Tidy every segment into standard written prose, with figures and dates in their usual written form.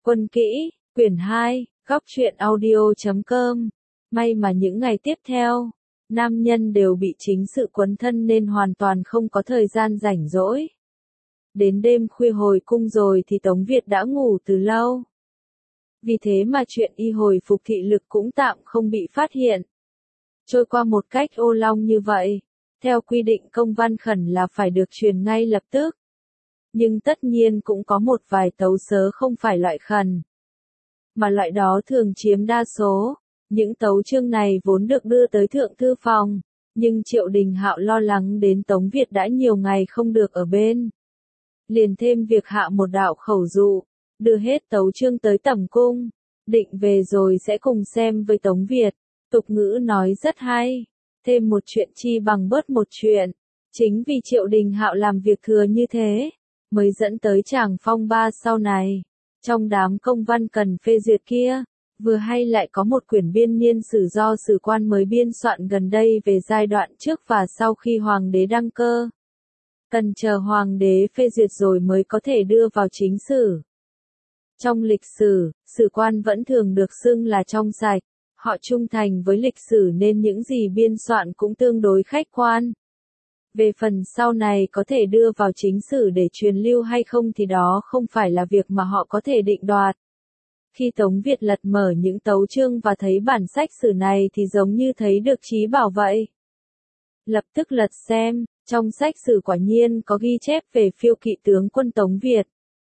Quân kỹ, quyển 2, góc truyện audio.com. May mà những ngày tiếp theo, nam nhân đều bị chính sự quấn thân nên hoàn toàn không có thời gian rảnh rỗi. Đến đêm khuya hồi cung rồi thì Tống Việt đã ngủ từ lâu. Vì thế mà chuyện y hồi phục thị lực cũng tạm không bị phát hiện. Trôi qua một cách ô long như vậy, theo quy định công văn khẩn là phải được truyền ngay lập tức. Nhưng tất nhiên cũng có một vài tấu sớ không phải loại khẩn, mà loại đó thường chiếm đa số. Những tấu chương này vốn được đưa tới thượng thư phòng, nhưng Triệu Đình Hạo lo lắng đến Tống Việt đã nhiều ngày không được ở bên. Liền thêm việc hạ một đạo khẩu dụ, đưa hết tấu chương tới tẩm cung, định về rồi sẽ cùng xem với Tống Việt. Tục ngữ nói rất hay, thêm một chuyện chi bằng bớt một chuyện. Chính vì Triệu Đình Hạo làm việc thừa như thế, mới dẫn tới tràng phong ba sau này. Trong đám công văn cần phê duyệt kia, vừa hay lại có một quyển biên niên sử do sử quan mới biên soạn gần đây về giai đoạn trước và sau khi hoàng đế đăng cơ. Cần chờ hoàng đế phê duyệt rồi mới có thể đưa vào chính sử. Trong lịch sử, sử quan vẫn thường được xưng là trong sạch, họ trung thành với lịch sử nên những gì biên soạn cũng tương đối khách quan. Về phần sau này có thể đưa vào chính sử để truyền lưu hay không thì đó không phải là việc mà họ có thể định đoạt. Khi Tống Việt lật mở những tấu chương và thấy bản sách sử này thì giống như thấy được trí bảo vậy. Lập tức lật xem, trong sách sử quả nhiên có ghi chép về phiêu kỵ tướng quân Tống Việt.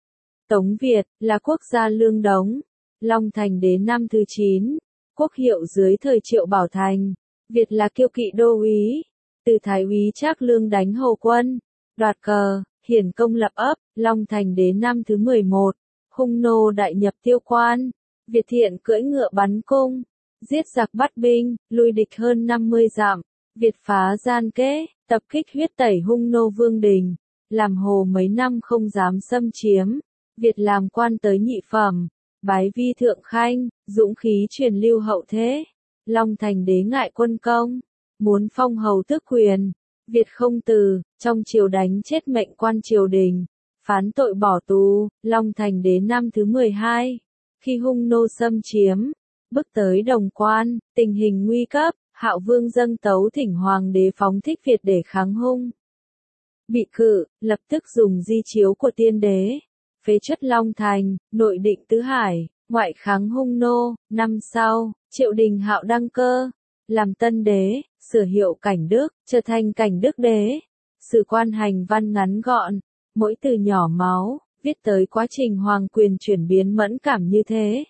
Tống Việt là quốc gia Lương Đống, Long Thành đến năm thứ 9, quốc hiệu dưới thời Triệu Bảo Thành. Việt là kiêu kỵ đô úy, từ thái úy Trác Lương đánh Hồ Quân, đoạt cờ, hiển công lập ấp, Long Thành đến năm thứ 11. Hung nô đại nhập Tiêu Quan, Việt thiện cưỡi ngựa bắn cung, giết giặc bắt binh, lui địch hơn 50 dặm. Việt phá gian kế, tập kích huyết tẩy hung nô Vương Đình, làm Hồ mấy năm không dám xâm chiếm. Việt làm quan tới nhị phẩm, bái vi thượng khanh, dũng khí truyền lưu hậu thế. Long Thành đế ngại quân công, muốn phong hầu tước quyền. Việt không từ, trong triều đánh chết mệnh quan triều đình, phán tội bỏ tù. Long Thành đến năm thứ 12, khi hung nô xâm chiếm, bước tới Đồng Quan, tình hình nguy cấp, Hạo Vương dâng tấu thỉnh hoàng đế phóng thích Việt để kháng hung. Bị cự, lập tức dùng di chiếu của tiên đế, phế truất Long Thành, nội định Tứ Hải, ngoại kháng hung nô. Năm sau, Triệu Đình Hạo đăng cơ, làm tân đế, sửa hiệu Cảnh Đức, trở thành Cảnh Đức đế. Sử quan hành văn ngắn gọn, mỗi từ nhỏ máu, viết tới quá trình hoàng quyền chuyển biến mẫn cảm như thế.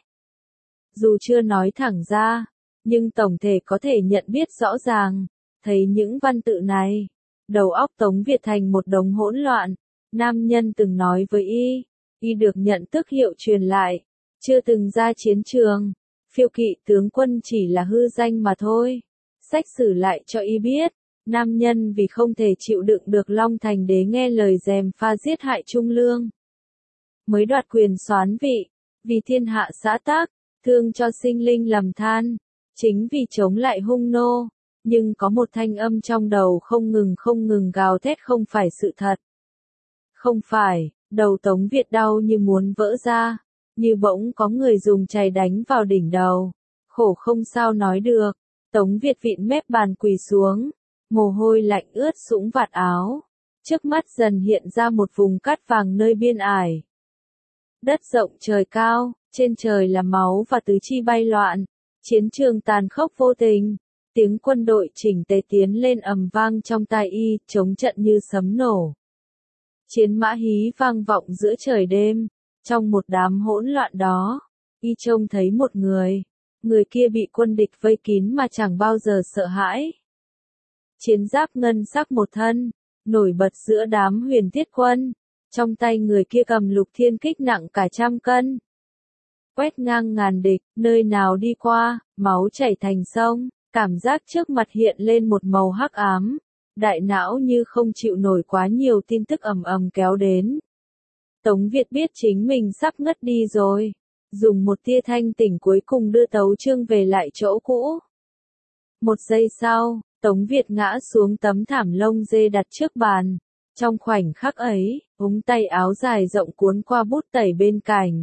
Dù chưa nói thẳng ra, nhưng tổng thể có thể nhận biết rõ ràng, thấy những văn tự này, đầu óc Tống Việt thành một đống hỗn loạn. Nam nhân từng nói với y được nhận tước hiệu truyền lại, chưa từng ra chiến trường, phiêu kỵ tướng quân chỉ là hư danh mà thôi. Sách sử lại cho y biết, nam nhân vì không thể chịu đựng được Long Thành đế nghe lời gièm pha giết hại Trung Lương, mới đoạt quyền soán vị, vì thiên hạ xã tắc, thương cho sinh linh lầm than, chính vì chống lại hung nô. Nhưng có một thanh âm trong đầu không ngừng gào thét không phải sự thật. Không phải, đầu Tống Việt đau như muốn vỡ ra, như bỗng có người dùng chày đánh vào đỉnh đầu. Khổ không sao nói được, Tống Việt vịn mép bàn quỳ xuống, mồ hôi lạnh ướt sũng vạt áo. Trước mắt dần hiện ra một vùng cát vàng nơi biên ải. Đất rộng trời cao, trên trời là máu và tứ chi bay loạn. Chiến trường tàn khốc vô tình. Tiếng quân đội chỉnh tề tiến lên ầm vang trong tai y, chống trận như sấm nổ. Chiến mã hí vang vọng giữa trời đêm. Trong một đám hỗn loạn đó, y trông thấy một người. Người kia bị quân địch vây kín mà chẳng bao giờ sợ hãi. Chiến giáp ngân sắc một thân, nổi bật giữa đám huyền thiết quân. Trong tay người kia cầm lục thiên kích nặng cả 100 cân. Quét ngang ngàn địch, nơi nào đi qua, máu chảy thành sông. Cảm giác trước mặt hiện lên một màu hắc ám. Đại não như không chịu nổi quá nhiều tin tức ầm ầm kéo đến. Tống Việt biết chính mình sắp ngất đi rồi. Dùng một tia thanh tỉnh cuối cùng đưa tấu chương về lại chỗ cũ. Một giây sau, Tống Việt ngã xuống tấm thảm lông dê đặt trước bàn. Trong khoảnh khắc ấy, ống tay áo dài rộng cuốn qua bút tẩy bên cạnh.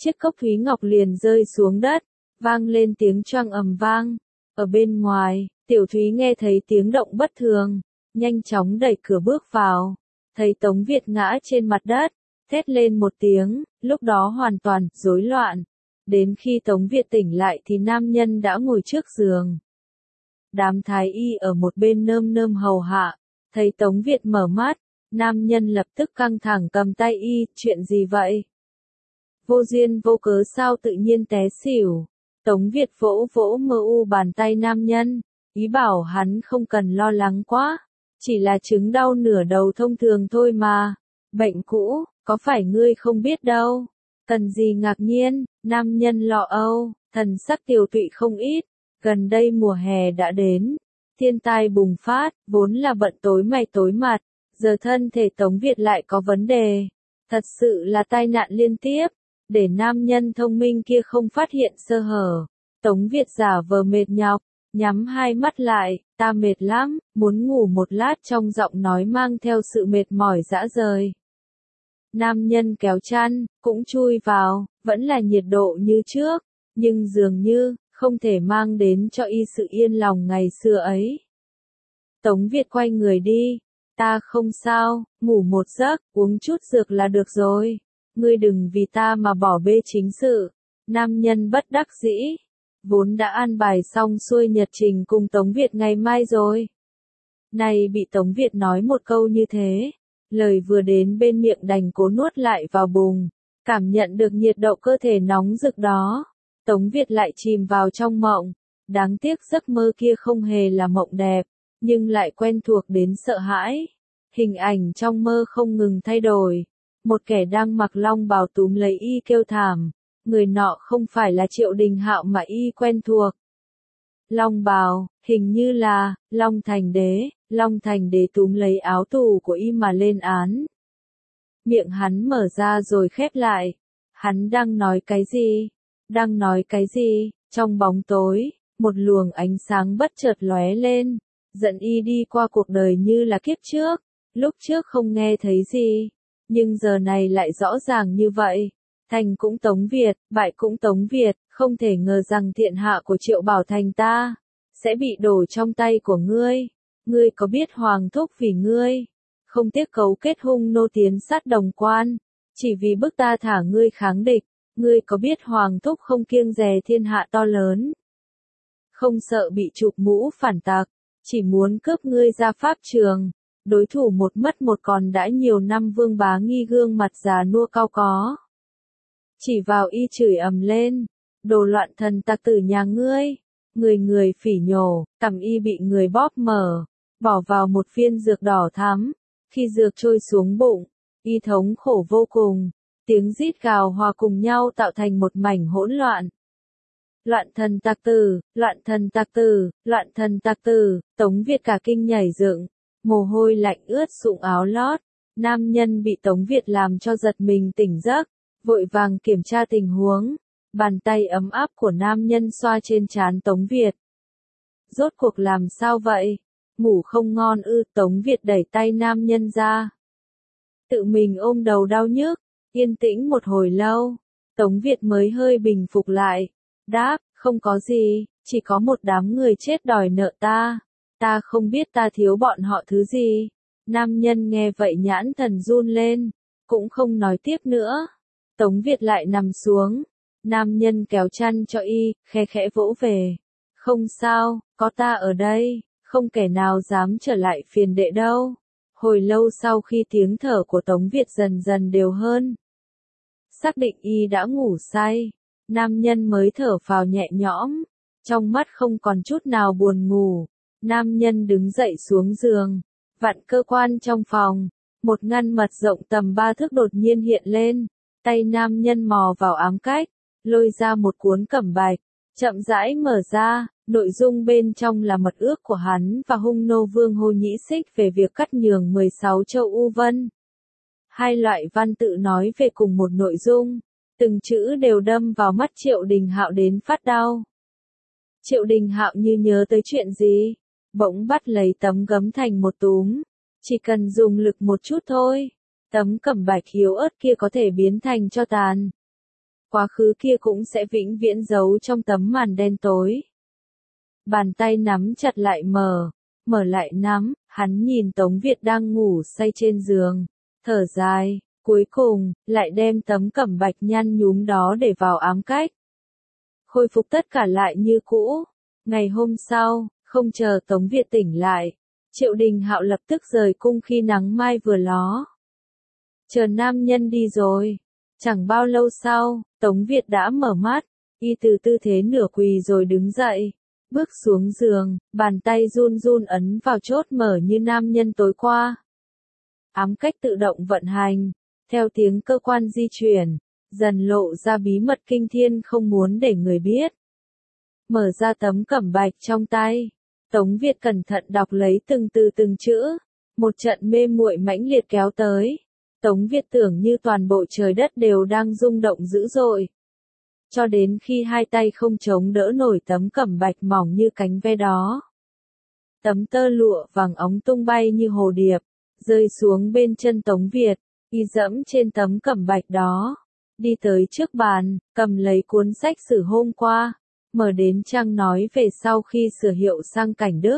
chiếc cốc thúy ngọc liền rơi xuống đất, vang lên tiếng choang ầm vang. Ở bên ngoài, Tiểu Thúy nghe thấy tiếng động bất thường, nhanh chóng đẩy cửa bước vào, thấy Tống Việt ngã trên mặt đất, thét lên một tiếng, lúc đó hoàn toàn rối loạn. Đến khi Tống Việt tỉnh lại thì nam nhân đã ngồi trước giường. Đám thái y ở một bên nơm nơm hầu hạ, thấy Tống Việt mở mắt, nam nhân lập tức căng thẳng cầm tay y, chuyện gì vậy? Vô duyên vô cớ sao tự nhiên té xỉu. Tống Việt vỗ vỗ mơ u bàn tay nam nhân, ý bảo hắn không cần lo lắng quá, chỉ là chứng đau nửa đầu thông thường thôi mà, bệnh cũ, có phải ngươi không biết đâu, cần gì ngạc nhiên, nam nhân lo âu, thần sắc tiều tụy không ít, gần đây mùa hè đã đến, thiên tai bùng phát, vốn là bận tối mày tối mặt, giờ thân thể Tống Việt lại có vấn đề, thật sự là tai nạn liên tiếp. Để nam nhân thông minh kia không phát hiện sơ hở, Tống Việt giả vờ mệt nhọc, nhắm hai mắt lại, ta mệt lắm, muốn ngủ một lát, trong giọng nói mang theo sự mệt mỏi rã rời. Nam nhân kéo chăn, cũng chui vào, vẫn là nhiệt độ như trước, nhưng dường như, không thể mang đến cho y sự yên lòng ngày xưa ấy. Tống Việt quay người đi, ta không sao, ngủ một giấc, uống chút dược là được rồi. Ngươi đừng vì ta mà bỏ bê chính sự. Nam nhân bất đắc dĩ, vốn đã an bài xong xuôi nhật trình cùng Tống Việt ngày mai rồi. Này bị Tống Việt nói một câu như thế, lời vừa đến bên miệng đành cố nuốt lại vào bụng, cảm nhận được nhiệt độ cơ thể nóng rực đó. Tống Việt lại chìm vào trong mộng, đáng tiếc giấc mơ kia không hề là mộng đẹp, nhưng lại quen thuộc đến sợ hãi. Hình ảnh trong mơ không ngừng thay đổi. Một kẻ đang mặc long bào túm lấy y kêu thảm, người nọ không phải là Triệu Đình Hạo mà y quen thuộc. Long bào, hình như là, Long Thành Đế túm lấy áo tù của y mà lên án. Miệng hắn mở ra rồi khép lại, hắn đang nói cái gì, trong bóng tối, một luồng ánh sáng bất chợt lóe lên, dẫn y đi qua cuộc đời như là kiếp trước, lúc trước không nghe thấy gì. Nhưng giờ này lại rõ ràng như vậy, thành cũng Tống Việt, bại cũng Tống Việt, không thể ngờ rằng thiên hạ của Triệu Bảo Thành ta, sẽ bị đổ trong tay của ngươi có biết Hoàng Thúc vì ngươi, không tiếc cấu kết hung nô tiến sát Đồng Quan, chỉ vì bức ta thả ngươi kháng địch, ngươi có biết Hoàng Thúc không kiêng dè thiên hạ to lớn, không sợ bị chụp mũ phản tặc, chỉ muốn cướp ngươi ra pháp trường. Đối thủ một mất một còn đã nhiều năm Vương Bá Nghi gương mặt già nua cao có. Chỉ vào y chửi ầm lên, đồ loạn thần tặc tử nhà ngươi, người phỉ nhổ, cằm y bị người bóp mở, bỏ vào một viên dược đỏ thắm, khi dược trôi xuống bụng, y thống khổ vô cùng, tiếng rít gào hòa cùng nhau tạo thành một mảnh hỗn loạn. Loạn thần tặc tử, Tống Việt cả kinh nhảy dựng. Mồ hôi lạnh ướt sũng áo lót, nam nhân bị Tống Việt làm cho giật mình tỉnh giấc, vội vàng kiểm tra tình huống, bàn tay ấm áp của nam nhân xoa trên trán Tống Việt. Rốt cuộc làm sao vậy? Ngủ không ngon ư? Tống Việt đẩy tay nam nhân ra. Tự mình ôm đầu đau nhức, yên tĩnh một hồi lâu, Tống Việt mới hơi bình phục lại, đáp, không có gì, chỉ có một đám người chết đòi nợ ta. Ta không biết ta thiếu bọn họ thứ gì. Nam nhân nghe vậy nhãn thần run lên, cũng không nói tiếp nữa. Tống Việt lại nằm xuống. Nam nhân kéo chăn cho y, khe khẽ vỗ về. Không sao, có ta ở đây, không kẻ nào dám trở lại phiền đệ đâu. Hồi lâu sau khi tiếng thở của Tống Việt dần dần đều hơn, xác định y đã ngủ say, nam nhân mới thở phào nhẹ nhõm, trong mắt không còn chút nào buồn ngủ. Nam nhân đứng dậy xuống giường, vặn cơ quan trong phòng, một ngăn mật rộng tầm 3 thước đột nhiên hiện lên, tay nam nhân mò vào ám cách, lôi ra một cuốn cẩm bạch, chậm rãi mở ra, nội dung bên trong là mật ước của hắn và hung nô vương Hồ Nhĩ Xích về việc cắt nhường 16 châu U Vân. Hai loại văn tự nói về cùng một nội dung, từng chữ đều đâm vào mắt Triệu Đình Hạo đến phát đau. Triệu Đình Hạo như nhớ tới chuyện gì, bỗng bắt lấy tấm gấm thành một túm, chỉ cần dùng lực một chút thôi, tấm cẩm bạch yếu ớt kia có thể biến thành tro tàn. quá khứ kia cũng sẽ vĩnh viễn giấu trong tấm màn đen tối. Bàn tay nắm chặt lại mở lại nắm, hắn nhìn Tống Việt đang ngủ say trên giường, thở dài, cuối cùng, lại đem tấm cẩm bạch nhăn nhúm đó để vào ám cách. Khôi phục tất cả lại như cũ. Ngày hôm sau, không chờ Tống Việt tỉnh lại, Triệu Đình Hạo lập tức rời cung khi nắng mai vừa ló. Chờ nam nhân đi rồi. Chẳng bao lâu sau, Tống Việt đã mở mắt, y từ tư thế nửa quỳ rồi đứng dậy, bước xuống giường, bàn tay run run ấn vào chốt mở như nam nhân tối qua. Ám cách tự động vận hành, theo tiếng cơ quan di chuyển, dần lộ ra bí mật kinh thiên không muốn để người biết. Mở ra tấm cẩm bạch trong tay, Tống Việt cẩn thận đọc lấy từng từ từng chữ, một trận mê muội mãnh liệt kéo tới. Tống Việt tưởng như toàn bộ trời đất đều đang rung động dữ dội. Cho đến khi hai tay không chống đỡ nổi tấm cẩm bạch mỏng như cánh ve đó. Tấm tơ lụa vàng óng tung bay như hồ điệp, rơi xuống bên chân Tống Việt, y dẫm trên tấm cẩm bạch đó. Đi tới trước bàn, cầm lấy cuốn sách sử hôm qua, mở đến trang nói về sau khi sửa hiệu sang cảnh Đức.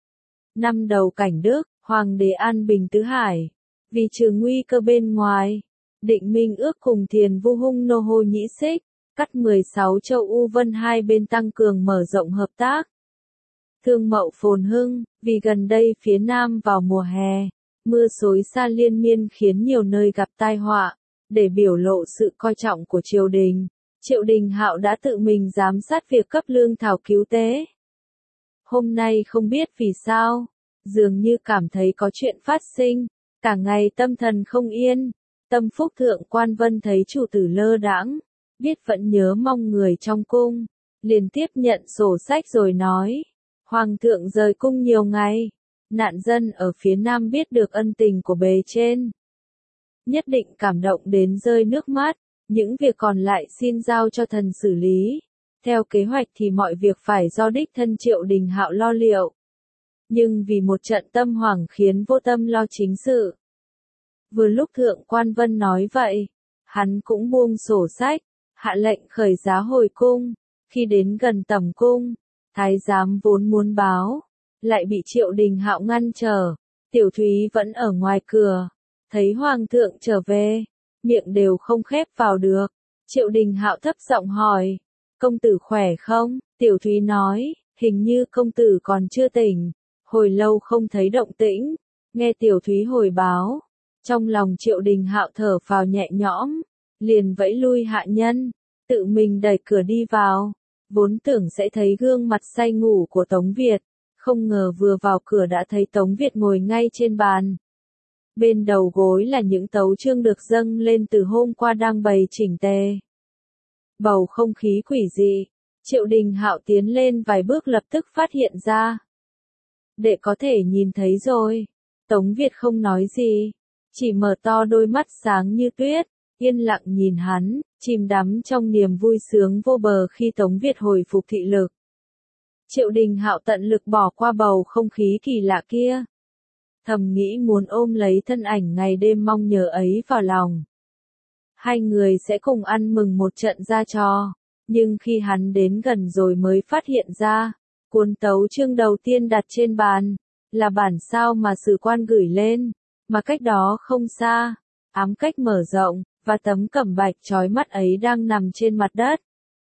Năm đầu cảnh Đức, Hoàng đế an bình tứ hải. Vì trừ nguy cơ bên ngoài, định minh ước cùng Thiền Vu Hung Nô Hô Nhĩ Xích, cắt 16 châu U Vân hai bên tăng cường mở rộng hợp tác. Thương mậu phồn hưng, vì gần đây phía Nam vào mùa hè, mưa xối xa liên miên khiến nhiều nơi gặp tai họa. Để biểu lộ sự coi trọng của triều đình, Triệu Đình Hạo đã tự mình giám sát việc cấp lương thảo cứu tế. Hôm nay không biết vì sao, dường như cảm thấy có chuyện phát sinh. Cả ngày tâm thần không yên, Tâm Phúc Thượng Quan Vân thấy chủ tử lơ đãng, biết vẫn nhớ mong người trong cung, liền tiếp nhận sổ sách rồi nói, Hoàng thượng rời cung nhiều ngày, nạn dân ở phía Nam biết được ân tình của bề trên. Nhất định cảm động đến rơi nước mắt, những việc còn lại xin giao cho thần xử lý. Theo kế hoạch thì mọi việc phải do đích thân Triệu Đình Hạo lo liệu. Nhưng vì một trận tâm hoảng khiến vô tâm lo chính sự. Vừa lúc Thượng Quan Vân nói vậy, hắn cũng buông sổ sách, hạ lệnh khởi giá hồi cung. Khi đến gần tầm cung, thái giám vốn muốn báo, lại bị Triệu Đình Hạo ngăn trở. Tiểu Thúy vẫn ở ngoài cửa, thấy Hoàng thượng trở về, miệng đều không khép vào được. Triệu Đình Hạo thấp giọng hỏi, công tử khỏe không? Tiểu Thúy nói, hình như công tử còn chưa tỉnh, hồi lâu không thấy động tĩnh. Nghe Tiểu Thúy hồi báo, trong lòng Triệu Đình Hạo thở phào nhẹ nhõm, liền vẫy lui hạ nhân, tự mình đẩy cửa đi vào, vốn tưởng sẽ thấy gương mặt say ngủ của Tống Việt, không ngờ vừa vào cửa đã thấy Tống Việt ngồi ngay trên bàn. Bên đầu gối là những tấu chương được dâng lên từ hôm qua đang bày chỉnh tề. Bầu không khí quỷ dị, Triệu Đình Hạo tiến lên vài bước lập tức phát hiện ra. Đệ có thể nhìn thấy rồi. Tống Việt không nói gì, chỉ mở to đôi mắt sáng như tuyết, yên lặng nhìn hắn, chìm đắm trong niềm vui sướng vô bờ khi Tống Việt hồi phục thị lực. Triệu Đình Hạo tận lực bỏ qua bầu không khí kỳ lạ kia. Thầm nghĩ muốn ôm lấy thân ảnh ngày đêm mong nhớ ấy vào lòng. Hai người sẽ cùng ăn mừng một trận ra trò, nhưng khi hắn đến gần rồi mới phát hiện ra, cuốn tấu chương đầu tiên đặt trên bàn, là bản sao mà sử quan gửi lên, mà cách đó không xa, ám cách mở rộng, và tấm cẩm bạch chói mắt ấy đang nằm trên mặt đất.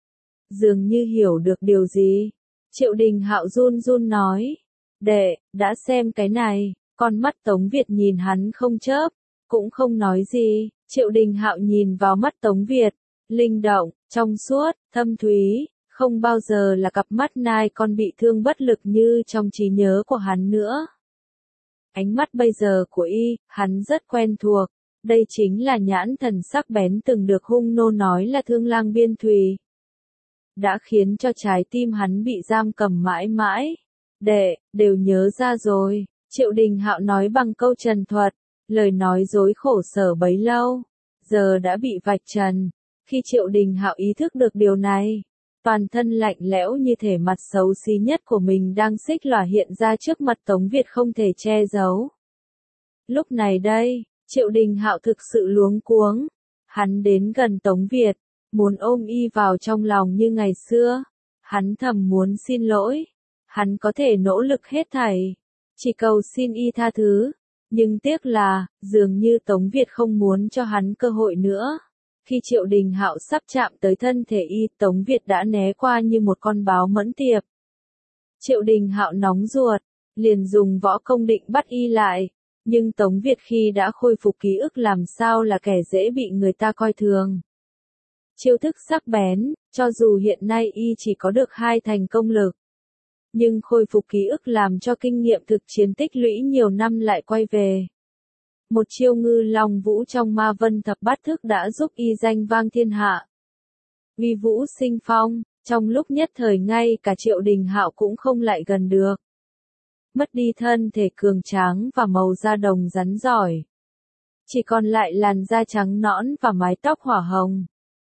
Dường như hiểu được điều gì, Triệu Đình Hạo run run nói, đệ, đã xem cái này. Con mắt Tống Việt nhìn hắn không chớp, cũng không nói gì. Triệu Đình Hạo nhìn vào mắt Tống Việt, linh động, trong suốt, thâm thúy, không bao giờ là cặp mắt nai con bị thương bất lực như trong trí nhớ của hắn nữa. Ánh mắt bây giờ của y, hắn rất quen thuộc, đây chính là nhãn thần sắc bén từng được Hung Nô nói là Thương Lang Biên Thùy. Đã khiến cho trái tim hắn bị giam cầm mãi mãi. Đệ, đều nhớ ra rồi. Triệu Đình Hạo nói bằng câu trần thuật, lời nói dối khổ sở bấy lâu, giờ đã bị vạch trần. Khi Triệu Đình Hạo ý thức được điều này, toàn thân lạnh lẽo như thể mặt xấu xí nhất của mình đang xích lòa hiện ra trước mặt Tống Việt không thể che giấu. Lúc này đây, Triệu Đình Hạo thực sự luống cuống, hắn đến gần Tống Việt, muốn ôm y vào trong lòng như ngày xưa. Hắn thầm muốn xin lỗi, hắn có thể nỗ lực hết thảy, chỉ cầu xin y tha thứ, nhưng tiếc là, dường như Tống Việt không muốn cho hắn cơ hội nữa. Khi Triệu Đình Hạo sắp chạm tới thân thể y, Tống Việt đã né qua như một con báo mẫn tiệp. Triệu Đình Hạo nóng ruột, liền dùng võ công định bắt y lại, nhưng Tống Việt khi đã khôi phục ký ức làm sao là kẻ dễ bị người ta coi thường. Chiêu thức sắc bén, cho dù hiện nay y chỉ có được 2 thành công lực, nhưng khôi phục ký ức làm cho kinh nghiệm thực chiến tích lũy nhiều năm lại quay về. Một chiêu Ngư Long Vũ trong Ma Vân Thập Bát Thức đã giúp y danh vang thiên hạ. Uy vũ sinh phong, trong lúc nhất thời ngay cả Triệu Đình Hạo cũng không lại gần được. Mất đi thân thể cường tráng và màu da đồng rắn giỏi. Chỉ còn lại làn da trắng nõn và mái tóc hỏa hồng.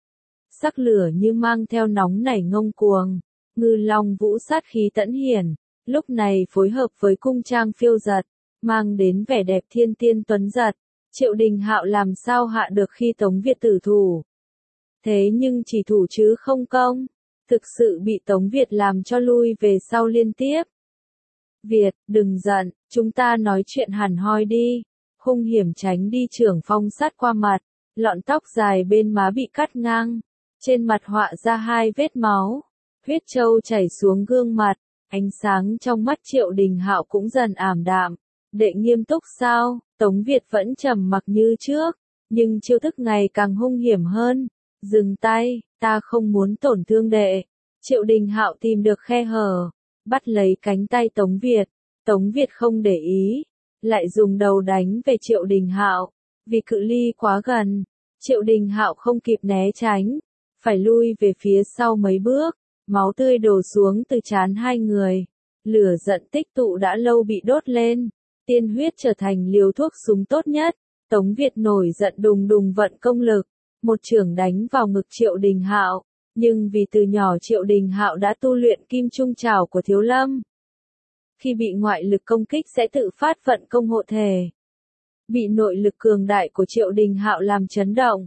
Sắc lửa như mang theo nóng nảy ngông cuồng, Ngư Long Vũ sát khí tẫn hiển, lúc này phối hợp với cung trang phiêu giật, mang đến vẻ đẹp thiên tiên tuấn giật. Triệu Đình Hạo làm sao hạ được khi Tống Việt tử thủ. Thế nhưng chỉ thủ chứ không công, thực sự bị Tống Việt làm cho lui về sau liên tiếp. Việt, đừng giận, chúng ta nói chuyện hẳn hoi đi. Hung hiểm tránh đi trưởng phong sát qua mặt, lọn tóc dài bên má bị cắt ngang. Trên mặt họa ra 2 vết máu, huyết châu chảy xuống gương mặt, ánh sáng trong mắt Triệu Đình Hạo cũng dần ảm đạm. Đệ nghiêm túc sao? Tống Việt vẫn trầm mặc như trước, nhưng chiêu thức ngày càng hung hiểm hơn. Dừng tay, ta không muốn tổn thương đệ. Triệu Đình Hạo tìm được khe hở, bắt lấy cánh tay Tống Việt. Tống Việt không để ý, lại dùng đầu đánh về Triệu Đình Hạo. Vì cự ly quá gần, Triệu Đình Hạo không kịp né tránh, phải lui về phía sau mấy bước. Máu tươi đổ xuống từ trán hai người. Lửa giận tích tụ đã lâu bị đốt lên. Tiên huyết trở thành liều thuốc súng tốt nhất. Tống Việt nổi giận đùng đùng vận công lực, một chưởng đánh vào ngực Triệu Đình Hạo, nhưng vì từ nhỏ Triệu Đình Hạo đã tu luyện Kim Trung Trảo của Thiếu Lâm. Khi bị ngoại lực công kích sẽ tự phát vận công hộ thể. Bị nội lực cường đại của Triệu Đình Hạo làm chấn động.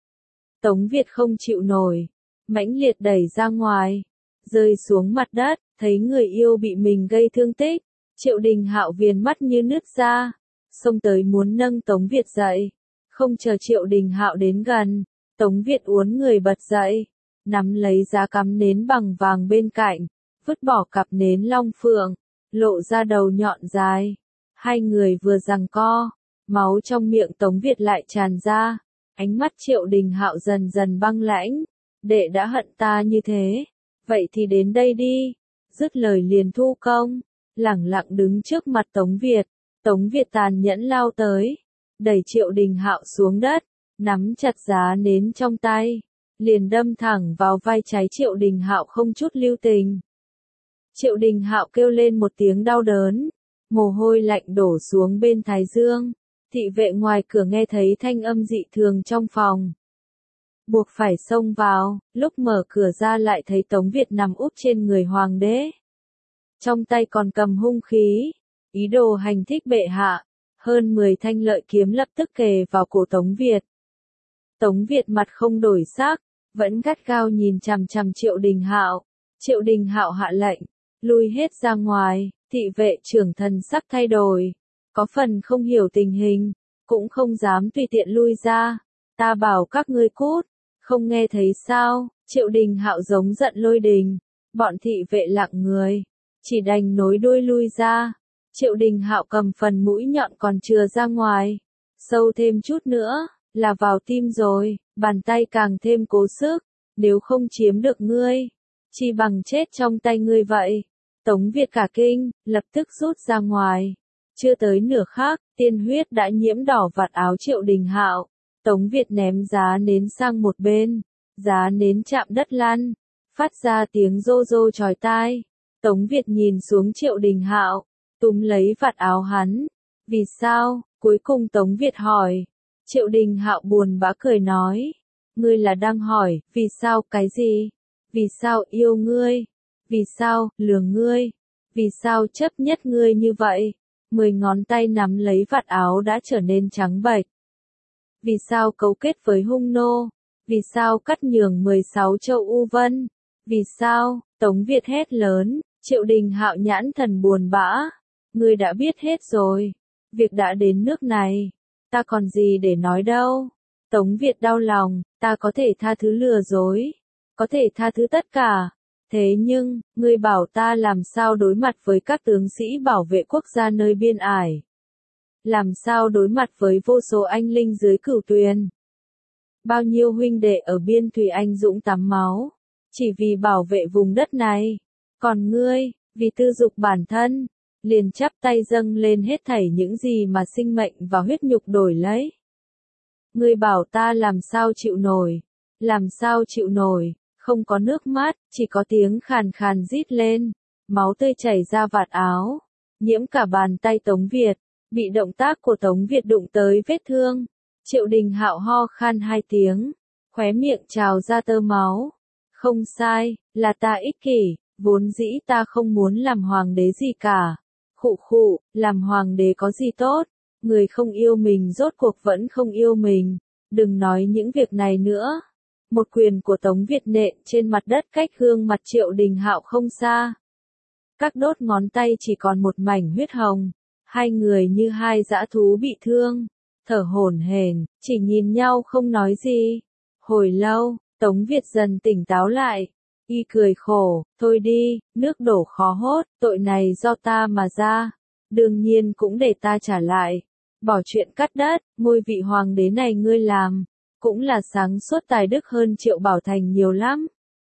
Tống Việt không chịu nổi, mãnh liệt đẩy ra ngoài, rơi xuống mặt đất, thấy người yêu bị mình gây thương tích. Triệu Đình Hạo viền mắt như nứt ra, xông tới muốn nâng Tống Việt dậy. Không chờ Triệu Đình Hạo đến gần, Tống Việt uốn người bật dậy, nắm lấy giá cắm nến bằng vàng bên cạnh, vứt bỏ cặp nến long phượng, lộ ra đầu nhọn dài. Hai người vừa giằng co, máu trong miệng Tống Việt lại tràn ra, ánh mắt Triệu Đình Hạo dần dần băng lãnh. Đệ đã hận ta như thế, vậy thì đến đây đi. Dứt lời liền thu công, lẳng lặng đứng trước mặt Tống Việt. Tống Việt tàn nhẫn lao tới, đẩy Triệu Đình Hạo xuống đất, nắm chặt giá nến trong tay, liền đâm thẳng vào vai trái Triệu Đình Hạo không chút lưu tình. Triệu Đình Hạo kêu lên một tiếng đau đớn, mồ hôi lạnh đổ xuống bên thái dương. Thị vệ ngoài cửa nghe thấy thanh âm dị thường trong phòng, buộc phải xông vào. Lúc mở cửa ra lại thấy Tống Việt nằm úp trên người hoàng đế, trong tay còn cầm hung khí, ý đồ hành thích bệ hạ. Hơn 10 thanh lợi kiếm lập tức kề vào cổ Tống Việt. Tống Việt mặt không đổi sắc, vẫn gắt gao nhìn chằm chằm Triệu Đình Hạo. Triệu Đình Hạo hạ lệnh, lui hết ra ngoài. Thị vệ trưởng thần sắc thay đổi, có phần không hiểu tình hình, cũng không dám tùy tiện lui ra. Ta bảo các ngươi cút, không nghe thấy sao? Triệu Đình Hạo giống giận lôi đình. Bọn thị vệ lặng người, chỉ đành nối đuôi lui ra. Triệu Đình Hạo cầm phần mũi nhọn còn chừa ra ngoài, sâu thêm chút nữa là vào tim rồi. Bàn tay càng thêm cố sức, nếu không chiếm được ngươi, chi bằng chết trong tay ngươi vậy. Tống Việt cả kinh, lập tức rút ra ngoài. Chưa tới nửa khắc, tiên huyết đã nhiễm đỏ vạt áo Triệu Đình Hạo. Tống Việt ném giá nến sang một bên, giá nến chạm đất lăn, phát ra tiếng rô rô chói tai. Tống Việt nhìn xuống Triệu Đình Hạo, túm lấy vạt áo hắn. Vì sao? Cuối cùng Tống Việt hỏi. Triệu Đình Hạo buồn bã cười nói, ngươi là đang hỏi, vì sao cái gì? Vì sao yêu ngươi? Vì sao lừa ngươi? Vì sao chấp nhất ngươi như vậy? 10 ngón tay nắm lấy vạt áo đã trở nên trắng bệch. Vì sao cấu kết với hung nô? Vì sao cắt nhường 16 châu U Vân? Vì sao? Tống Việt hét lớn, Triệu Đình Hạo nhãn thần buồn bã. Ngươi đã biết hết rồi. Việc đã đến nước này. Ta còn gì để nói đâu. Tống Việt đau lòng, ta có thể tha thứ lừa dối. Có thể tha thứ tất cả. Thế nhưng, ngươi bảo ta làm sao đối mặt với các tướng sĩ bảo vệ quốc gia nơi biên ải? Làm sao đối mặt với vô số anh linh dưới cửu tuyền? Bao nhiêu huynh đệ ở biên thùy anh dũng tắm máu, chỉ vì bảo vệ vùng đất này. Còn ngươi, vì tư dục bản thân, liền chắp tay dâng lên hết thảy những gì mà sinh mệnh và huyết nhục đổi lấy. Ngươi bảo ta làm sao chịu nổi? Làm sao chịu nổi? Không có nước mắt, chỉ có tiếng khàn khàn rít lên, máu tươi chảy ra vạt áo, nhiễm cả bàn tay Tống Việt, bị động tác của Tống Việt đụng tới vết thương. Triệu Đình Hạo ho khan 2 tiếng, khóe miệng trào ra tơ máu. Không sai, là ta ích kỷ, vốn dĩ ta không muốn làm hoàng đế gì cả. Khụ khụ, làm hoàng đế có gì tốt, người không yêu mình rốt cuộc vẫn không yêu mình, đừng nói những việc này nữa. Một quyền của Tống Việt nện trên mặt đất cách gương mặt Triệu Đình Hạo không xa. Các đốt ngón tay chỉ còn một mảnh huyết hồng, hai người như hai dã thú bị thương, thở hổn hển, chỉ nhìn nhau không nói gì. Hồi lâu, Tống Việt dần tỉnh táo lại, y cười khổ, thôi đi, nước đổ khó hốt, tội này do ta mà ra, đương nhiên cũng để ta trả lại. Bỏ chuyện cắt đất, ngôi vị hoàng đế này ngươi làm, cũng là sáng suốt tài đức hơn Triệu Bảo Thành nhiều lắm.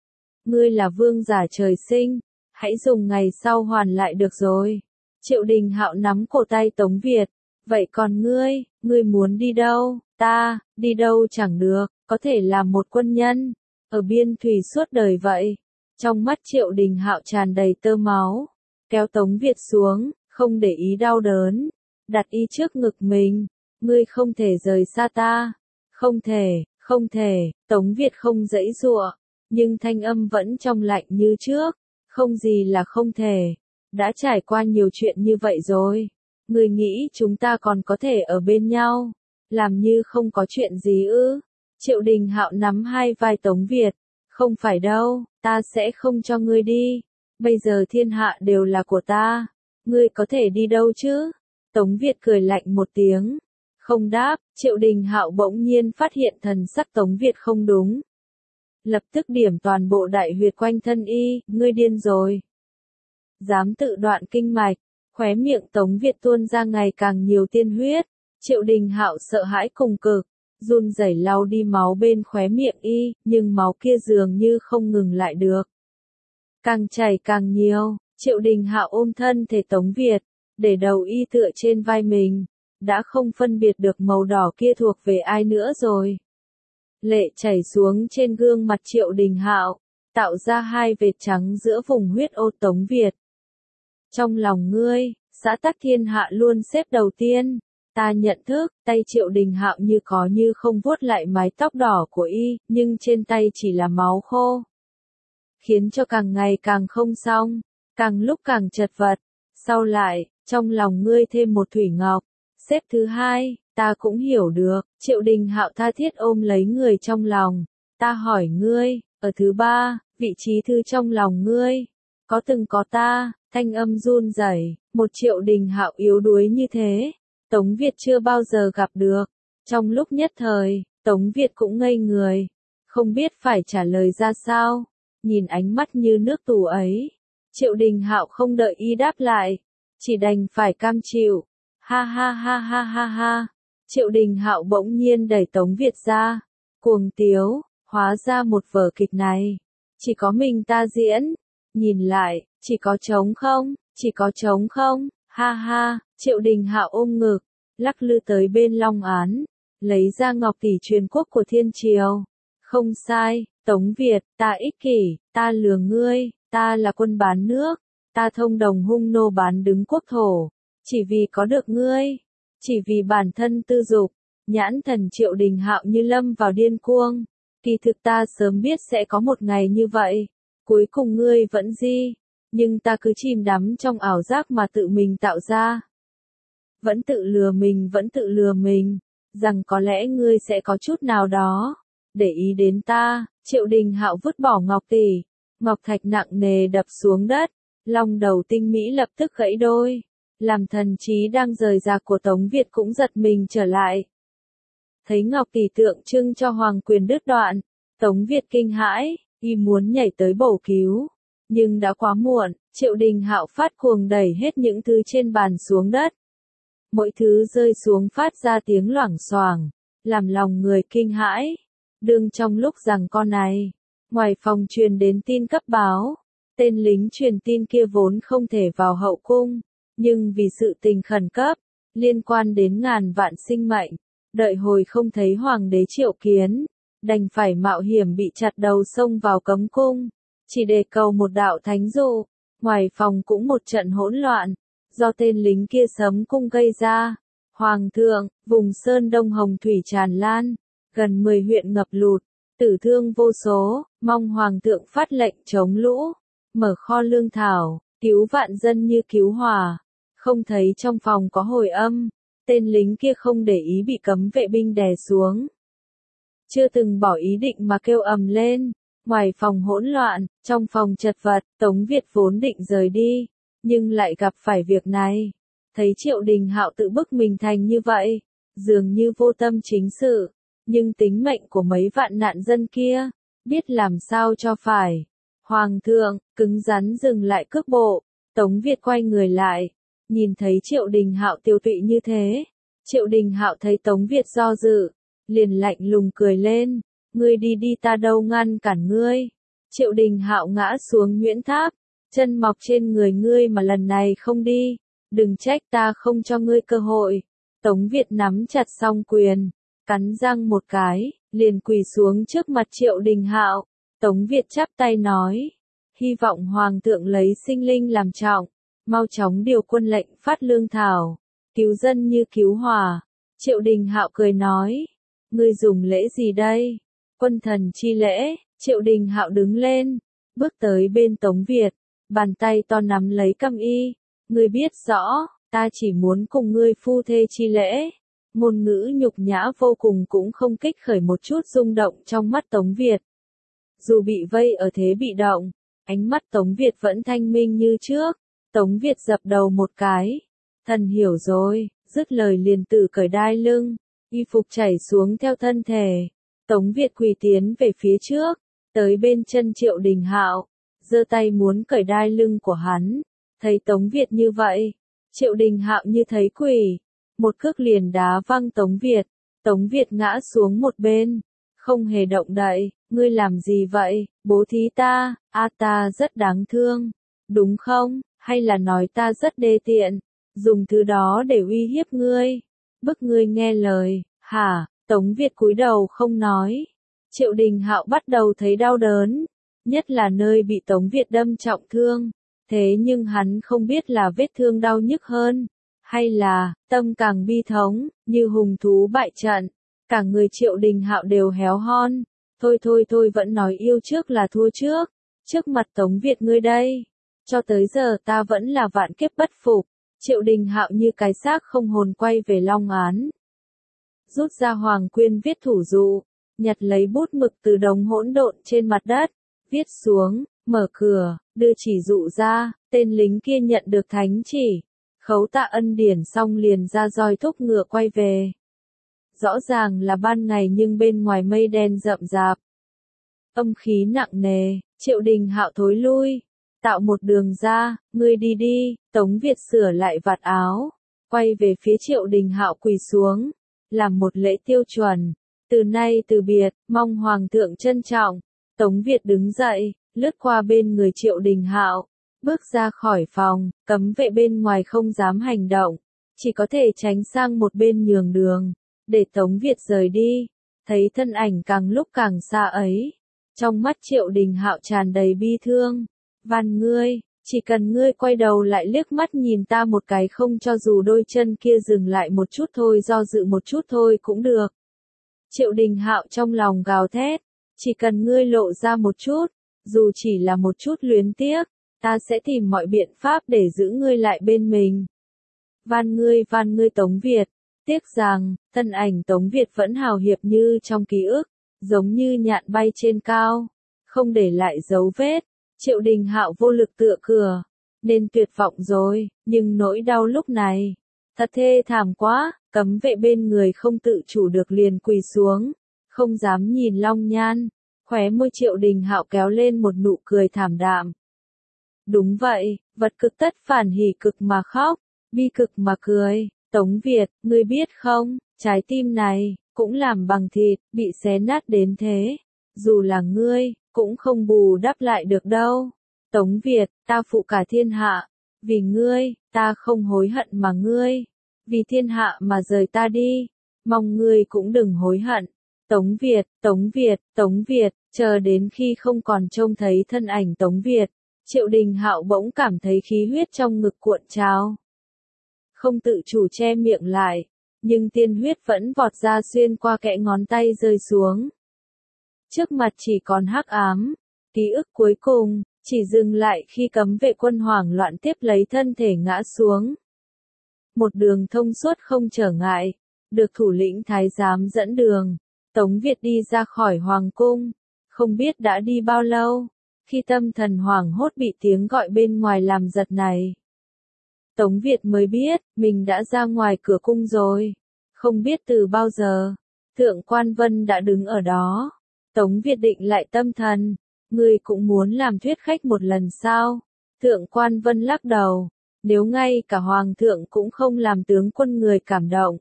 Ngươi là vương giả trời sinh, hãy dùng ngày sau hoàn lại được rồi. Triệu Đình Hạo nắm cổ tay Tống Việt, vậy còn ngươi muốn đi đâu? Ta, đi đâu chẳng được, có thể làm một quân nhân, ở biên thùy suốt đời vậy. Trong mắt Triệu Đình Hạo tràn đầy tơ máu, kéo Tống Việt xuống, không để ý đau đớn, đặt y trước ngực mình. Ngươi không thể rời xa ta. Không thể, không thể, Tống Việt không giãy giụa, nhưng thanh âm vẫn trong lạnh như trước. Không gì là không thể. Đã trải qua nhiều chuyện như vậy rồi. Ngươi nghĩ chúng ta còn có thể ở bên nhau, làm như không có chuyện gì ư? Triệu Đình Hạo nắm hai vai Tống Việt. Không phải đâu, ta sẽ không cho ngươi đi. Bây giờ thiên hạ đều là của ta. Ngươi có thể đi đâu chứ? Tống Việt cười lạnh một tiếng. Không đáp, Triệu Đình Hạo bỗng nhiên phát hiện thần sắc Tống Việt không đúng. Lập tức điểm toàn bộ đại huyệt quanh thân y, ngươi điên rồi. Dám tự đoạn kinh mạch, khóe miệng Tống Việt tuôn ra ngày càng nhiều tiên huyết. Triệu Đình Hạo sợ hãi cùng cực, run rẩy lau đi máu bên khóe miệng y, nhưng máu kia dường như không ngừng lại được. Càng chảy càng nhiều, Triệu Đình Hạo ôm thân thể Tống Việt, để đầu y tựa trên vai mình, đã không phân biệt được màu đỏ kia thuộc về ai nữa rồi. Lệ chảy xuống trên gương mặt Triệu Đình Hạo, tạo ra hai vệt trắng giữa vùng huyết ô Tống Việt. Trong lòng ngươi, xã tắc thiên hạ luôn xếp đầu tiên. Ta nhận thức, tay Triệu Đình Hạo như có như không vuốt lại mái tóc đỏ của y, nhưng trên tay chỉ là máu khô. Khiến cho càng ngày càng không xong, càng lúc càng chật vật. Sau lại, trong lòng ngươi thêm một thủy ngọc. Xếp thứ hai, ta cũng hiểu được. Triệu Đình Hạo tha thiết ôm lấy người trong lòng. Ta hỏi ngươi, ở thứ ba, vị trí thứ trong lòng ngươi, có từng có ta? Thanh âm run rẩy, một Triệu Đình Hạo yếu đuối như thế, Tống Việt chưa bao giờ gặp được. Trong lúc nhất thời, Tống Việt cũng ngây người, không biết phải trả lời ra sao. Nhìn ánh mắt như nước tù ấy, Triệu Đình Hạo không đợi y đáp lại, chỉ đành phải cam chịu. Ha ha ha ha ha ha. Triệu Đình Hạo bỗng nhiên đẩy Tống Việt ra, cuồng tiếu, hóa ra một vở kịch này chỉ có mình ta diễn. Nhìn lại, chỉ có trống không, chỉ có trống không. Ha ha. Triệu Đình Hạo ôm ngực, lắc lư tới bên Long Án, lấy ra ngọc tỷ truyền quốc của Thiên Triều. Không sai, Tống Việt, ta ích kỷ, ta lừa ngươi, ta là quân bán nước, ta thông đồng hung nô bán đứng quốc thổ, chỉ vì có được ngươi, chỉ vì bản thân tư dục. Nhãn thần Triệu Đình Hạo như lâm vào điên cuồng. Kỳ thực ta sớm biết sẽ có một ngày như vậy, cuối cùng ngươi vẫn di, nhưng ta cứ chìm đắm trong ảo giác mà tự mình tạo ra. Vẫn tự lừa mình, rằng có lẽ ngươi sẽ có chút nào đó để ý đến ta. Triệu Đình Hạo vứt bỏ ngọc tỷ, ngọc thạch nặng nề đập xuống đất, long đầu tinh mỹ lập tức gãy đôi. Làm thần trí đang rời rạc của Tống Việt cũng giật mình trở lại. Thấy ngọc tỷ tượng trưng cho hoàng quyền đứt đoạn, Tống Việt kinh hãi, y muốn nhảy tới bổ cứu. Nhưng đã quá muộn, Triệu Đình Hạo phát cuồng đẩy hết những thứ trên bàn xuống đất. Mỗi thứ rơi xuống phát ra tiếng loảng xoảng, làm lòng người kinh hãi. Đương trong lúc giằng co này, ngoài phòng truyền đến tin cấp báo. Tên lính truyền tin kia vốn không thể vào hậu cung, nhưng vì sự tình khẩn cấp, liên quan đến ngàn vạn sinh mệnh, đợi hồi không thấy hoàng đế triệu kiến, đành phải mạo hiểm bị chặt đầu xông vào cấm cung, chỉ để cầu một đạo thánh dụ. Ngoài phòng cũng một trận hỗn loạn, do tên lính kia sấm cung gây ra. Hoàng thượng, vùng Sơn Đông hồng thủy tràn lan, gần 10 huyện ngập lụt, tử thương vô số, mong hoàng thượng phát lệnh chống lũ, mở kho lương thảo, cứu vạn dân như cứu hỏa. Không thấy trong phòng có hồi âm, tên lính kia không để ý bị cấm vệ binh đè xuống. Chưa từng bỏ ý định mà kêu ầm lên. Ngoài phòng hỗn loạn, trong phòng chật vật, Tống Việt vốn định rời đi, nhưng lại gặp phải việc này. Thấy Triệu Đình Hạo tự bức mình thành như vậy, dường như vô tâm chính sự, nhưng tính mệnh của mấy vạn nạn dân kia, biết làm sao cho phải. Hoàng thượng, cứng rắn dừng lại cước bộ, Tống Việt quay người lại, nhìn thấy Triệu Đình Hạo tiêu tụy như thế. Triệu Đình Hạo thấy Tống Việt do dự, liền lạnh lùng cười lên. Ngươi đi đi, ta đâu ngăn cản ngươi. Triệu Đình Hạo ngã xuống Nguyễn Tháp, chân mọc trên người ngươi mà lần này không đi, đừng trách ta không cho ngươi cơ hội. Tống Việt nắm chặt song quyền, cắn răng một cái, liền quỳ xuống trước mặt Triệu Đình Hạo. Tống Việt chắp tay nói, hy vọng hoàng thượng lấy sinh linh làm trọng, mau chóng điều quân lệnh phát lương thảo, cứu dân như cứu hỏa. Triệu Đình Hạo cười nói, ngươi dùng lễ gì đây? Quân thần chi lễ. Triệu Đình Hạo đứng lên, bước tới bên Tống Việt, bàn tay to nắm lấy cằm y. Ngươi biết rõ, ta chỉ muốn cùng ngươi phu thê chi lễ. Ngôn ngữ nhục nhã vô cùng cũng không kích khởi một chút rung động trong mắt Tống Việt. Dù bị vây ở thế bị động, ánh mắt Tống Việt vẫn thanh minh như trước. Tống Việt dập đầu một cái. Thần hiểu rồi, dứt lời liền tự cởi đai lưng, y phục chảy xuống theo thân thể. Tống Việt quỳ tiến về phía trước, tới bên chân Triệu Đình Hạo, giơ tay muốn cởi đai lưng của hắn. Thấy Tống Việt như vậy, Triệu Đình Hạo như thấy quỷ, một cước liền đá văng Tống Việt. Tống Việt ngã xuống một bên, không hề động đậy. Ngươi làm gì vậy, bố thí ta? Ta rất đáng thương, đúng không? Hay là nói ta rất đê tiện, dùng thứ đó để uy hiếp ngươi, bức ngươi nghe lời, hả? Tống Việt cúi đầu không nói. Triệu Đình Hạo bắt đầu thấy đau đớn, nhất là nơi bị Tống Việt đâm trọng thương. Thế nhưng hắn không biết là vết thương đau nhức hơn, hay là tâm càng bi thống, như hùng thú bại trận. Cả người Triệu Đình Hạo đều héo hon. Thôi vẫn nói yêu trước là thua trước. Trước mặt Tống Việt ngươi đây, cho tới giờ ta vẫn là vạn kiếp bất phục. Triệu Đình Hạo như cái xác không hồn quay về Long Án. Rút ra hoàng quyên viết thủ dụ, nhặt lấy bút mực từ đống hỗn độn trên mặt đất, viết xuống, mở cửa, đưa chỉ dụ ra. Tên lính kia nhận được thánh chỉ, khấu tạ ân điển xong liền ra roi thúc ngựa quay về. Rõ ràng là ban ngày nhưng bên ngoài mây đen rậm rạp, âm khí nặng nề. Triệu Đình Hạo thối lui, tạo một đường ra. Ngươi đi đi. Tống Việt sửa lại vạt áo, quay về phía Triệu Đình Hạo quỳ xuống, làm một lễ tiêu chuẩn. Từ nay từ biệt, mong hoàng thượng trân trọng. Tống Việt đứng dậy, lướt qua bên người Triệu Đình Hạo, bước ra khỏi phòng. Cấm vệ bên ngoài không dám hành động, chỉ có thể tránh sang một bên nhường đường, để Tống Việt rời đi. Thấy thân ảnh càng lúc càng xa ấy, trong mắt Triệu Đình Hạo tràn đầy bi thương. Van ngươi, chỉ cần ngươi quay đầu lại liếc mắt nhìn ta một cái, không cho dù đôi chân kia dừng lại một chút thôi, do dự một chút thôi cũng được. Triệu Đình Hạo trong lòng gào thét, chỉ cần ngươi lộ ra một chút, dù chỉ là một chút luyến tiếc, ta sẽ tìm mọi biện pháp để giữ ngươi lại bên mình. Van ngươi Tống Việt. Tiếc rằng, thân ảnh Tống Việt vẫn hào hiệp như trong ký ức. giống như nhạn bay trên cao, không để lại dấu vết. Triệu Đình Hạo vô lực tựa cửa, nên tuyệt vọng rồi, nhưng nỗi đau lúc này, thật thê thảm quá, cấm vệ bên người không tự chủ được liền quỳ xuống, không dám nhìn Long Nhan, khóe môi Triệu Đình Hạo kéo lên một nụ cười thảm đạm. Đúng vậy, vật cực tất phản hỉ cực mà khóc, bi cực mà cười, Tống Việt, ngươi biết không, trái tim này, cũng làm bằng thịt, bị xé nát đến thế, dù là ngươi, cũng không bù đắp lại được đâu. Tống Việt, ta phụ cả thiên hạ, vì ngươi, ta không hối hận mà ngươi, vì thiên hạ mà rời ta đi, mong ngươi cũng đừng hối hận. Tống Việt, Tống Việt, Tống Việt, chờ đến khi không còn trông thấy thân ảnh Tống Việt, Triệu Đình Hạo bỗng cảm thấy khí huyết trong ngực cuộn trào. Không tự chủ che miệng lại, nhưng tiên huyết vẫn vọt ra xuyên qua kẽ ngón tay rơi xuống. Trước mặt chỉ còn hắc ám, ký ức cuối cùng, chỉ dừng lại khi cấm vệ quân hoảng loạn tiếp lấy thân thể ngã xuống. Một đường thông suốt không trở ngại, được thủ lĩnh thái giám dẫn đường, Tống Việt đi ra khỏi hoàng cung, không biết đã đi bao lâu, khi tâm thần hoảng hốt bị tiếng gọi bên ngoài làm giật này. Tống Việt mới biết, mình đã ra ngoài cửa cung rồi, không biết từ bao giờ, Thượng Quan Vân đã đứng ở đó. Tống Việt định lại tâm thần, ngươi cũng muốn làm thuyết khách một lần sao? Thượng Quan Vân lắc đầu, nếu ngay cả Hoàng thượng cũng không làm tướng quân người cảm động,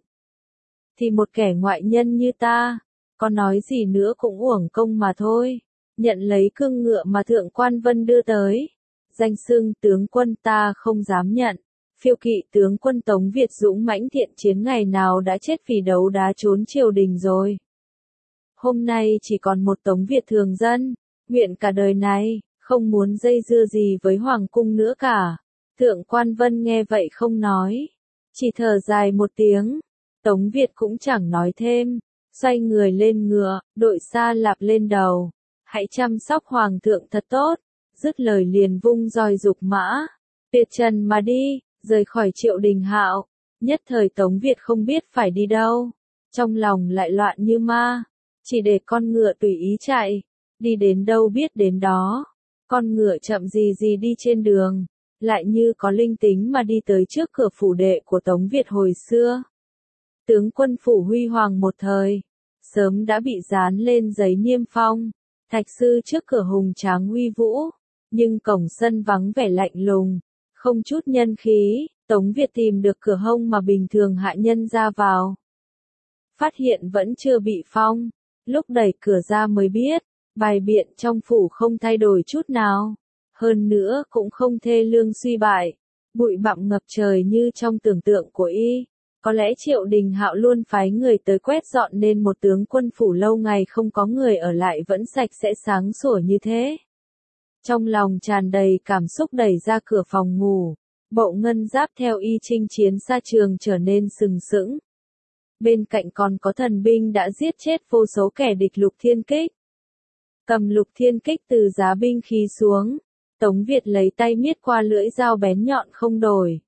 thì một kẻ ngoại nhân như ta, có nói gì nữa cũng uổng công mà thôi. Nhận lấy cương ngựa mà Thượng Quan Vân đưa tới, danh xưng tướng quân ta không dám nhận. Phiêu kỵ tướng quân Tống Việt dũng mãnh thiện chiến ngày nào đã chết vì đấu đá trốn triều đình rồi. Hôm nay chỉ còn một Tống Việt thường dân, nguyện cả đời này, không muốn dây dưa gì với Hoàng cung nữa cả. Thượng Quan Vân nghe vậy không nói, chỉ thở dài một tiếng. Tống Việt cũng chẳng nói thêm, xoay người lên ngựa, đội xa lạp lên đầu. Hãy chăm sóc Hoàng thượng thật tốt, dứt lời liền vung roi dục mã, tuyệt trần mà đi, rời khỏi Triệu Đình Hạo. Nhất thời Tống Việt không biết phải đi đâu, trong lòng lại loạn như ma, chỉ để con ngựa tùy ý chạy, đi đến đâu biết đến đó. Con ngựa chậm gì gì đi trên đường, lại như có linh tính mà đi tới trước cửa phủ đệ của Tống Việt hồi xưa. Tướng quân phủ huy hoàng một thời, sớm đã bị dán lên giấy niêm phong, thạch sư trước cửa hùng tráng uy vũ, nhưng cổng sân vắng vẻ lạnh lùng, không chút nhân khí. Tống Việt tìm được cửa hông mà bình thường hạ nhân ra vào, phát hiện vẫn chưa bị phong, lúc đẩy cửa ra mới biết, bài biện trong phủ không thay đổi chút nào, hơn nữa cũng không thê lương suy bại, bụi bặm ngập trời như trong tưởng tượng của y. Có lẽ Triệu Đình Hạo luôn phái người tới quét dọn nên một tướng quân phủ lâu ngày không có người ở lại vẫn sạch sẽ sáng sủa như thế. Trong lòng tràn đầy cảm xúc đẩy ra cửa phòng ngủ, bộ ngân giáp theo y chinh chiến xa trường trở nên sừng sững. Bên cạnh còn có thần binh đã giết chết vô số kẻ địch Lục Thiên Kích. Cầm Lục Thiên Kích từ giá binh khí xuống, Tống Việt lấy tay miết qua lưỡi dao bén nhọn không đổi.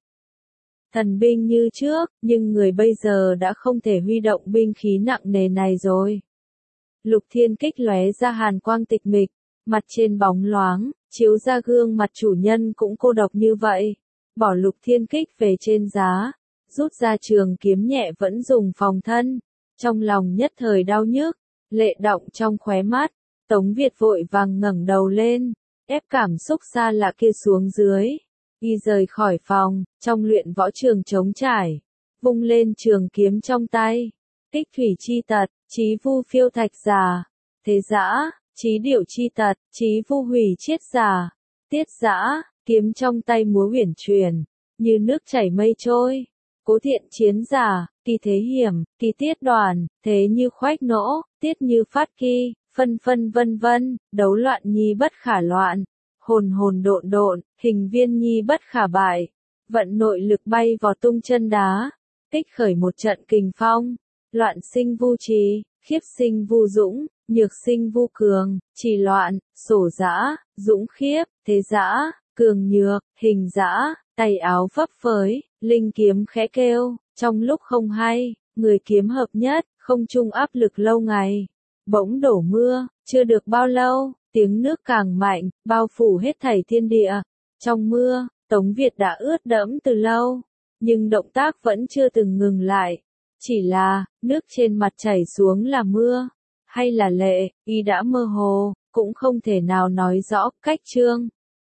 Thần binh như trước, nhưng người bây giờ đã không thể huy động binh khí nặng nề này rồi. Lục Thiên Kích lóe ra hàn quang tịch mịch, mặt trên bóng loáng, chiếu ra gương mặt chủ nhân cũng cô độc như vậy. Bỏ Lục Thiên Kích về trên giá, rút ra trường kiếm nhẹ vẫn dùng phòng thân. Trong lòng nhất thời đau nhức, lệ đọng trong khóe mắt, Tống Việt vội vàng ngẩng đầu lên, ép cảm xúc xa lạ kia xuống dưới. Y rời khỏi phòng, trong luyện võ trường trống trải, vung lên trường kiếm trong tay. Kích thủy chi tật, chí vu phiêu thạch giả. Thế giã, chí điệu chi tật, chí vu hủy chiết giả. Tiết giã, kiếm trong tay múa uyển chuyển, như nước chảy mây trôi. Cố thiện chiến giả, kỳ thế hiểm, kỳ tiết đoàn, thế như khoách nỗ, tiết như phát kỳ, phân phân vân vân, đấu loạn nhi bất khả loạn. Hồn hồn độn độn, hình viên nhi bất khả bại. Vận nội lực bay vào tung chân đá, kích khởi một trận kình phong. Loạn sinh vu trí, khiếp sinh vu dũng, nhược sinh vu cường, trì loạn, sổ dã, dũng khiếp, thế dã, cường nhược, hình dã, tay áo phấp phới, linh kiếm khẽ kêu, trong lúc không hay, người kiếm hợp nhất, không chung áp lực lâu ngày. Bỗng đổ mưa, chưa được bao lâu, tiếng nước càng mạnh, bao phủ hết thảy thiên địa. Trong mưa, Tống Việt đã ướt đẫm từ lâu, nhưng động tác vẫn chưa từng ngừng lại. Chỉ là, nước trên mặt chảy xuống là mưa, hay là lệ, y đã mơ hồ, cũng không thể nào nói rõ. Cách chương